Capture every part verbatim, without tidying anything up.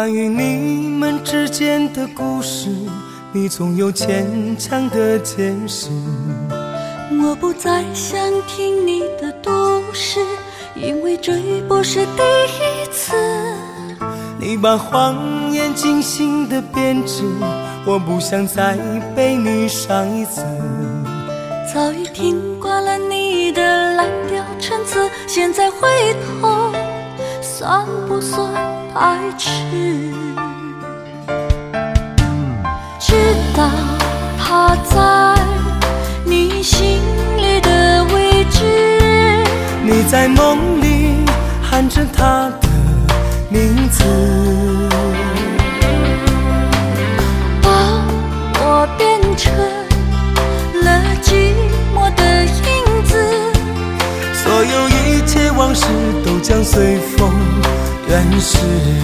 关于你们之间的故事，你总有牵强的解释。 我不再想听你的都市，因为这不是第一次。 你把谎言精心的编织，我不想再被你伤一次。 早已听惯了你的滥调陈词，现在回头算不算排斥？知道他在你心里的位置， 你在梦里喊着他的名字， 把我变成了寂寞的影子， 所有一切往事都将随风远逝。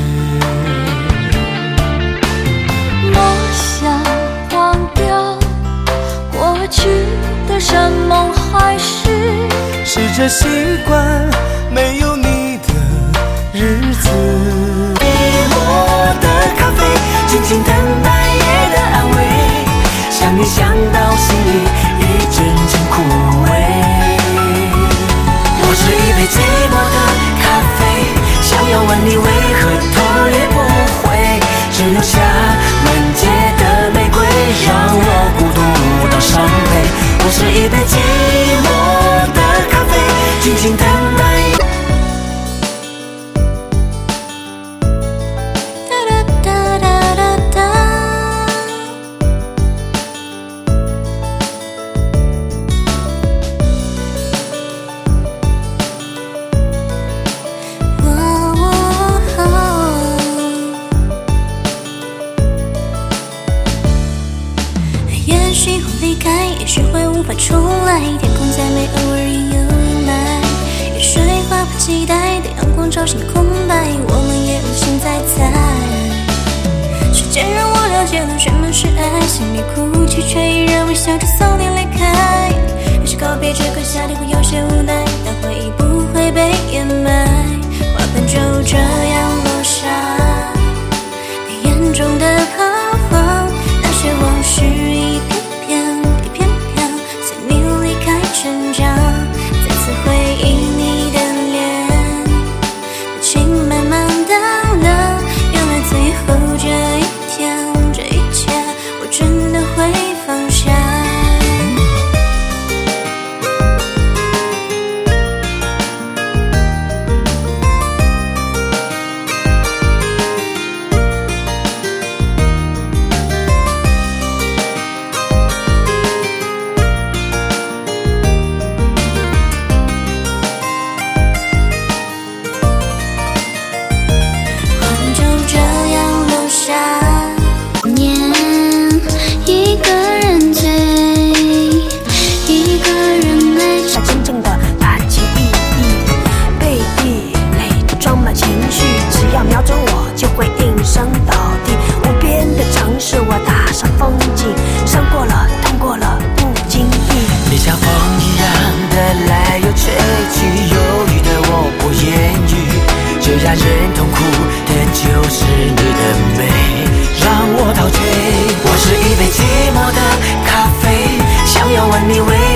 我想忘掉过去的山盟海誓， 试着习惯没有你的日子。 寂寞的咖啡，静静等待夜的安慰，想你想到心里一阵阵枯萎。我是一杯寂寞的咖啡，想要问你为何头也不回，只留下满街的玫瑰，让我孤独到伤悲。我是一杯寂寞的咖啡，静静等待。 也许会离开，也许会无法重来，天空再美偶尔也有阴霾，也许迫不及待的阳光照进空白，我们也无心再猜。时间让我了解了什么是爱，心里哭泣却依然微笑着送你离开，也许告别这个夏天会有些无奈，但回忆不会被掩埋，花瓣就这样落下，你眼中的彷徨，那些往事一片片一片片随你离开成长，再次回忆你的脸，情慢慢淡了，原来最后这一天这一切我真的会放下。 这让人痛苦